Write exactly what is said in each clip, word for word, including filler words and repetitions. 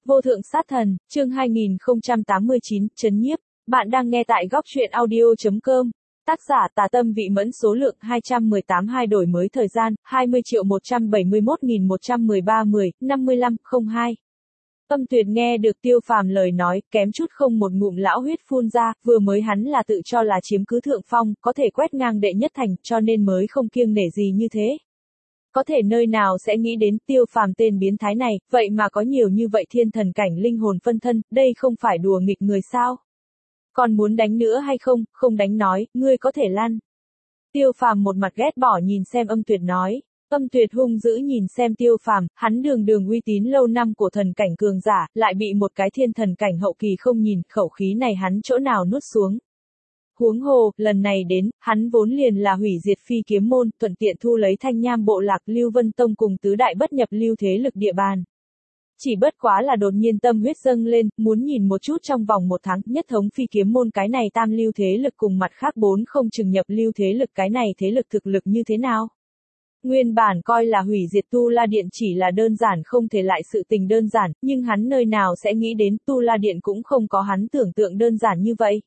Vô thượng sát thần, chương hai nghìn không trăm tám mươi chín, trấn nhiếp. Bạn đang nghe tại góc truyện audio chấm com. Tác giả Tà Tâm Vị Mẫn, số lượng hai trăm mười tám, hai đổi mới thời gian, hai mươi triệu một trăm bảy mươi mốt nghìn một trăm mười ba mười, năm mươi lăm, không hai. Âm Tuyệt nghe được Tiêu Phàm lời nói, kém chút không một ngụm lão huyết phun ra, vừa mới hắn là tự cho là chiếm cứ thượng phong, có thể quét ngang đệ nhất thành, cho nên mới không kiêng nể gì như thế. Có thể nơi nào sẽ nghĩ đến Tiêu Phàm tên biến thái này, vậy mà có nhiều như vậy thiên thần cảnh linh hồn phân thân, đây không phải đùa nghịch người sao? Còn muốn đánh nữa hay không? Không đánh nói, ngươi có thể lăn. Tiêu Phàm một mặt ghét bỏ nhìn xem Âm Tuyệt nói. Âm Tuyệt hung dữ nhìn xem Tiêu Phàm, hắn đường đường uy tín lâu năm của thần cảnh cường giả, lại bị một cái thiên thần cảnh hậu kỳ không nhìn, khẩu khí này hắn chỗ nào nuốt xuống. Huống hồ, lần này đến, hắn vốn liền là hủy diệt phi kiếm môn, thuận tiện thu lấy Thanh Nham bộ lạc Lưu Vân Tông cùng tứ đại bất nhập lưu thế lực địa bàn. Chỉ bất quá là đột nhiên tâm huyết dâng lên, muốn nhìn một chút trong vòng một tháng, nhất thống phi kiếm môn cái này tam lưu thế lực cùng mặt khác bốn không chừng nhập lưu thế lực cái này thế lực thực lực như thế nào. Nguyên bản coi là hủy diệt Tu La Điện chỉ là đơn giản không thể lại sự tình đơn giản, nhưng hắn nơi nào sẽ nghĩ đến Tu La Điện cũng không có hắn tưởng tượng đơn giản như vậy.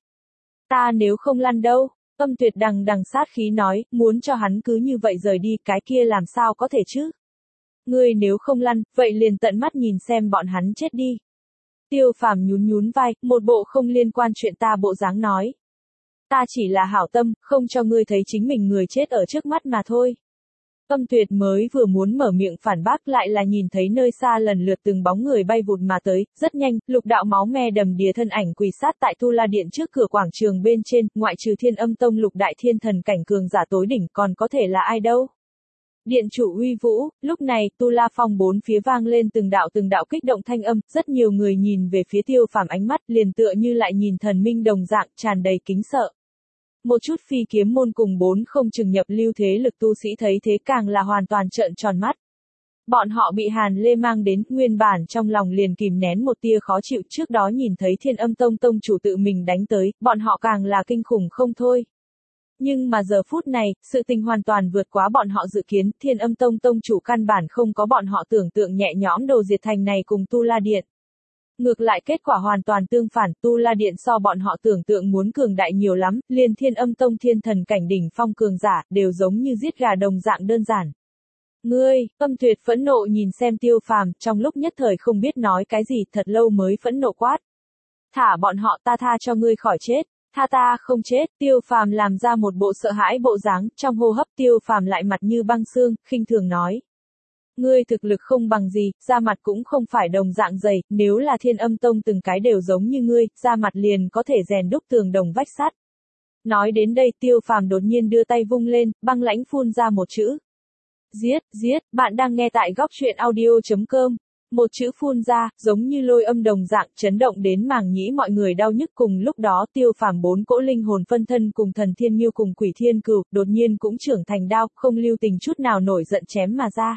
Ta nếu không lăn đâu, Âm Tuyệt đằng đằng sát khí nói, muốn cho hắn cứ như vậy rời đi, cái kia làm sao có thể chứ? Ngươi nếu không lăn, vậy liền tận mắt nhìn xem bọn hắn chết đi. Tiêu Phàm nhún nhún vai, một bộ không liên quan chuyện ta bộ dáng nói. Ta chỉ là hảo tâm, không cho ngươi thấy chính mình người chết ở trước mắt mà thôi. Âm Tuyệt mới vừa muốn mở miệng phản bác lại là nhìn thấy nơi xa lần lượt từng bóng người bay vụt mà tới, rất nhanh, lục đạo máu me đầm đìa thân ảnh quỳ sát tại Tu La Điện trước cửa quảng trường bên trên, ngoại trừ Thiên Âm Tông lục đại thiên thần cảnh cường giả tối đỉnh còn có thể là ai đâu. Điện chủ uy vũ, lúc này, Tu La Phong bốn phía vang lên từng đạo từng đạo kích động thanh âm, rất nhiều người nhìn về phía Tiêu Phàm ánh mắt liền tựa như lại nhìn thần minh đồng dạng, tràn đầy kính sợ. Một chút phi kiếm môn cùng bốn không chừng nhập lưu thế lực tu sĩ thấy thế càng là hoàn toàn trợn tròn mắt. Bọn họ bị Hàn Lê mang đến, nguyên bản trong lòng liền kìm nén một tia khó chịu, trước đó nhìn thấy Thiên Âm Tông tông chủ tự mình đánh tới, bọn họ càng là kinh khủng không thôi. Nhưng mà giờ phút này, sự tình hoàn toàn vượt quá bọn họ dự kiến, Thiên Âm Tông tông chủ căn bản không có bọn họ tưởng tượng nhẹ nhõm đồ diệt thành này cùng Tu La Điện. Ngược lại kết quả hoàn toàn tương phản, Tu La Điện so bọn họ tưởng tượng muốn cường đại nhiều lắm, liền Thiên Âm Tông thiên thần cảnh đỉnh phong cường giả, đều giống như giết gà đồng dạng đơn giản. Ngươi, Âm Tuyệt phẫn nộ nhìn xem Tiêu Phàm, trong lúc nhất thời không biết nói cái gì, thật lâu mới phẫn nộ quát. Thả bọn họ, ta tha cho ngươi khỏi chết. Tha ta không chết, Tiêu Phàm làm ra một bộ sợ hãi bộ dáng, trong hô hấp Tiêu Phàm lại mặt như băng xương, khinh thường nói. Ngươi thực lực không bằng gì, da mặt cũng không phải đồng dạng dày, nếu là Thiên Âm Tông từng cái đều giống như ngươi, da mặt liền có thể rèn đúc tường đồng vách sắt. Nói đến đây Tiêu Phàm đột nhiên đưa tay vung lên, băng lãnh phun ra một chữ. Giết, giết, bạn đang nghe tại góc truyện audio chấm com. Một chữ phun ra, giống như lôi âm đồng dạng, chấn động đến màng nhĩ mọi người đau nhức cùng lúc đó Tiêu Phàm bốn cỗ linh hồn phân thân cùng thần thiên miêu cùng quỷ thiên cừu, đột nhiên cũng trưởng thành đao, không lưu tình chút nào nổi giận chém mà ra.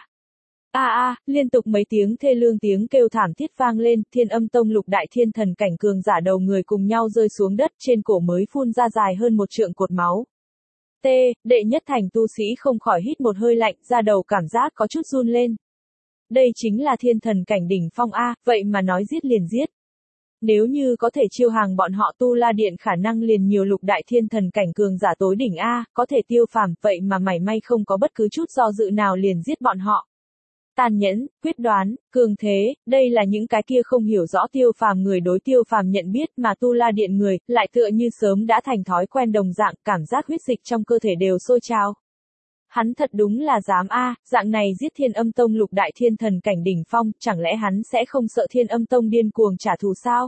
A a, liên tục mấy tiếng thê lương tiếng kêu thảm thiết vang lên, Thiên Âm Tông lục đại thiên thần cảnh cường giả đầu người cùng nhau rơi xuống đất, trên cổ mới phun ra dài hơn một trượng cột máu. T, đệ nhất thành tu sĩ không khỏi hít một hơi lạnh, ra đầu cảm giác có chút run lên. Đây chính là thiên thần cảnh đỉnh phong A, vậy mà nói giết liền giết. Nếu như có thể chiêu hàng bọn họ Tu La Điện khả năng liền nhiều lục đại thiên thần cảnh cường giả tối đỉnh A, có thể Tiêu Phàm, vậy mà mảy may không có bất cứ chút do dự nào liền giết bọn họ. Tàn nhẫn, quyết đoán, cường thế, đây là những cái kia không hiểu rõ Tiêu Phàm người đối Tiêu Phàm nhận biết mà Tu La Điện người, lại tựa như sớm đã thành thói quen đồng dạng, cảm giác huyết dịch trong cơ thể đều sôi trào. Hắn thật đúng là dám a, dạng này giết Thiên Âm Tông lục đại thiên thần cảnh đỉnh phong, chẳng lẽ hắn sẽ không sợ Thiên Âm Tông điên cuồng trả thù sao?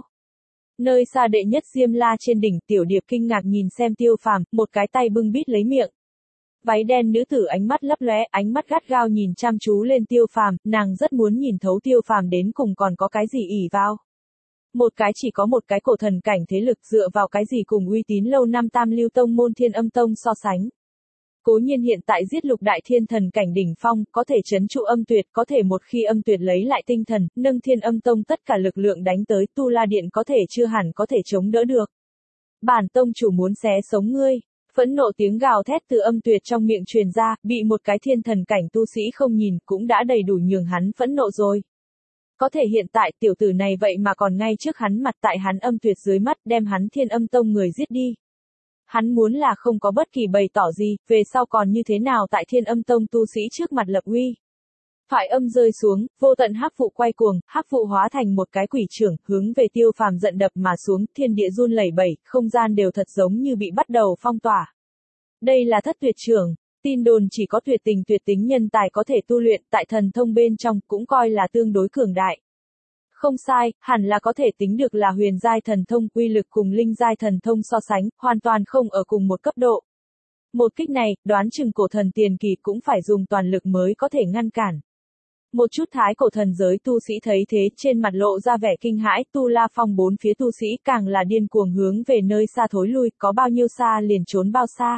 Nơi xa đệ nhất Diêm La trên đỉnh, Tiểu Điệp kinh ngạc nhìn xem Tiêu Phàm, một cái tay bưng bít lấy miệng. Váy đen nữ tử ánh mắt lấp lóe, ánh mắt gắt gao nhìn chăm chú lên Tiêu Phàm, nàng rất muốn nhìn thấu Tiêu Phàm đến cùng còn có cái gì ỷ vào. Một cái chỉ có một cái cổ thần cảnh thế lực dựa vào cái gì cùng uy tín lâu năm tam lưu tông môn Thiên Âm Tông so sánh. Cố nhiên hiện tại giết lục đại thiên thần cảnh đỉnh phong, có thể trấn trụ Âm Tuyệt, có thể một khi Âm Tuyệt lấy lại tinh thần, nâng Thiên Âm Tông tất cả lực lượng đánh tới, Tu La Điện có thể chưa hẳn có thể chống đỡ được. Bản tông chủ muốn xé sống ngươi. Phẫn nộ tiếng gào thét từ Âm Tuyệt trong miệng truyền ra, bị một cái thiên thần cảnh tu sĩ không nhìn, cũng đã đầy đủ nhường hắn phẫn nộ rồi. Có thể hiện tại tiểu tử này vậy mà còn ngay trước hắn mặt tại hắn âm tuyệt dưới mắt đem hắn Thiên Âm Tông người giết đi. Hắn muốn là không có bất kỳ bày tỏ gì, về sau còn như thế nào tại Thiên Âm Tông tu sĩ trước mặt lập uy. Thoại âm rơi xuống, vô tận hắc vụ quay cuồng, hắc vụ hóa thành một cái quỷ trưởng, hướng về Tiêu Phàm giận đập mà xuống, thiên địa run lẩy bẩy, không gian đều thật giống như bị bắt đầu phong tỏa. Đây là thất tuyệt trưởng, tin đồn chỉ có tuyệt tình tuyệt tính nhân tài có thể tu luyện, tại thần thông bên trong cũng coi là tương đối cường đại. Không sai, hẳn là có thể tính được là huyền giai thần thông, uy lực cùng linh giai thần thông so sánh, hoàn toàn không ở cùng một cấp độ. Một kích này, đoán chừng cổ thần tiền kỳ cũng phải dùng toàn lực mới có thể ngăn cản. Một chút thái cổ thần giới tu sĩ thấy thế, trên mặt lộ ra vẻ kinh hãi, Tu La Phong bốn phía tu sĩ càng là điên cuồng hướng về nơi xa thối lui, có bao nhiêu xa liền trốn bao xa.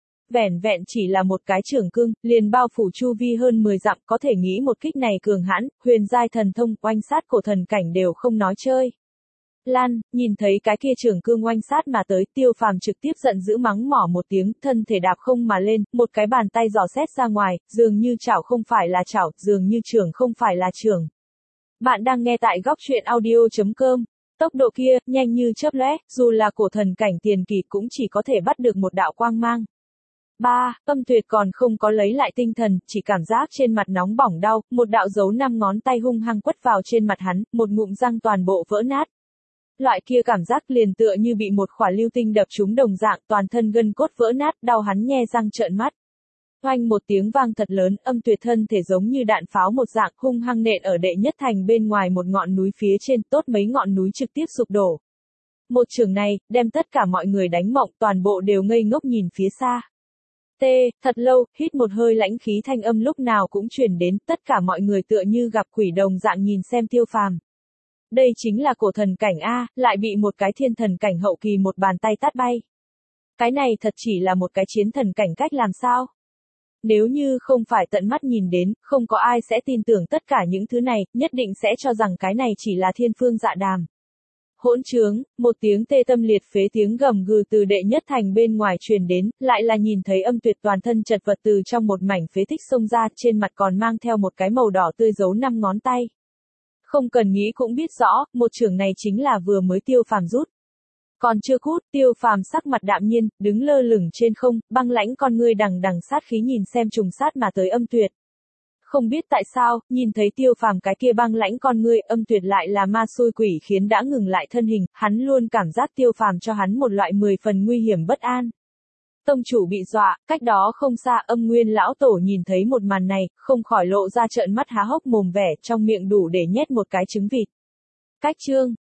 Vẻn vẹn chỉ là một cái trưởng cương, liền bao phủ chu vi hơn mười dặm, có thể nghĩ một kích này cường hãn, huyền giai thần thông, oanh sát cổ thần cảnh đều không nói chơi. Lan, nhìn thấy cái kia trưởng cương oanh sát mà tới, Tiêu Phàm trực tiếp giận dữ mắng mỏ một tiếng, thân thể đạp không mà lên, một cái bàn tay giò xét ra ngoài, dường như chảo không phải là chảo, dường như trưởng không phải là trưởng. Bạn đang nghe tại góc truyện audio chấm com. Tốc độ kia, nhanh như chớp lóe, dù là cổ thần cảnh tiền kỳ cũng chỉ có thể bắt được một đạo quang mang. ba. Âm tuyệt còn không có lấy lại tinh thần, chỉ cảm giác trên mặt nóng bỏng đau, một đạo dấu năm ngón tay hung hăng quất vào trên mặt hắn, một ngụm răng toàn bộ vỡ nát. Loại kia cảm giác liền tựa như bị một khỏa lưu tinh đập trúng đồng dạng, toàn thân gân cốt vỡ nát, đau hắn nhe răng trợn mắt. Oanh một tiếng vang thật lớn, âm tuyệt thân thể giống như đạn pháo một dạng, hung hăng nện ở đệ nhất thành bên ngoài một ngọn núi phía trên, tốt mấy ngọn núi trực tiếp sụp đổ. Một trường này, đem tất cả mọi người đánh mộng, toàn bộ đều ngây ngốc nhìn phía xa. T, thật lâu, hít một hơi lãnh khí thanh âm lúc nào cũng truyền đến, tất cả mọi người tựa như gặp quỷ đồng dạng nhìn xem Tiêu Phàm. Đây chính là cổ thần cảnh A, lại bị một cái thiên thần cảnh hậu kỳ một bàn tay tát bay. Cái này thật chỉ là một cái chiến thần cảnh cách làm sao? Nếu như không phải tận mắt nhìn đến, không có ai sẽ tin tưởng tất cả những thứ này, nhất định sẽ cho rằng cái này chỉ là thiên phương dạ đàm. Hỗn trướng, một tiếng tê tâm liệt phế tiếng gầm gừ từ đệ nhất thành bên ngoài truyền đến, lại là nhìn thấy âm tuyệt toàn thân chật vật từ trong một mảnh phế tích xông ra, trên mặt còn mang theo một cái màu đỏ tươi dấu năm ngón tay. Không cần nghĩ cũng biết rõ, một trường này chính là vừa mới Tiêu Phàm rút. Còn chưa cút, Tiêu Phàm sắc mặt đạm nhiên, đứng lơ lửng trên không, băng lãnh con ngươi đằng đằng sát khí nhìn xem trùng sát mà tới âm tuyệt. Không biết tại sao, nhìn thấy Tiêu Phàm cái kia băng lãnh con ngươi, âm tuyệt lại là ma xui quỷ khiến đã ngừng lại thân hình, hắn luôn cảm giác Tiêu Phàm cho hắn một loại mười phần nguy hiểm bất an. Tông chủ bị dọa, cách đó không xa, Âm Nguyên lão tổ nhìn thấy một màn này, không khỏi lộ ra trợn mắt há hốc mồm vẻ, trong miệng đủ để nhét một cái trứng vịt. Cách chương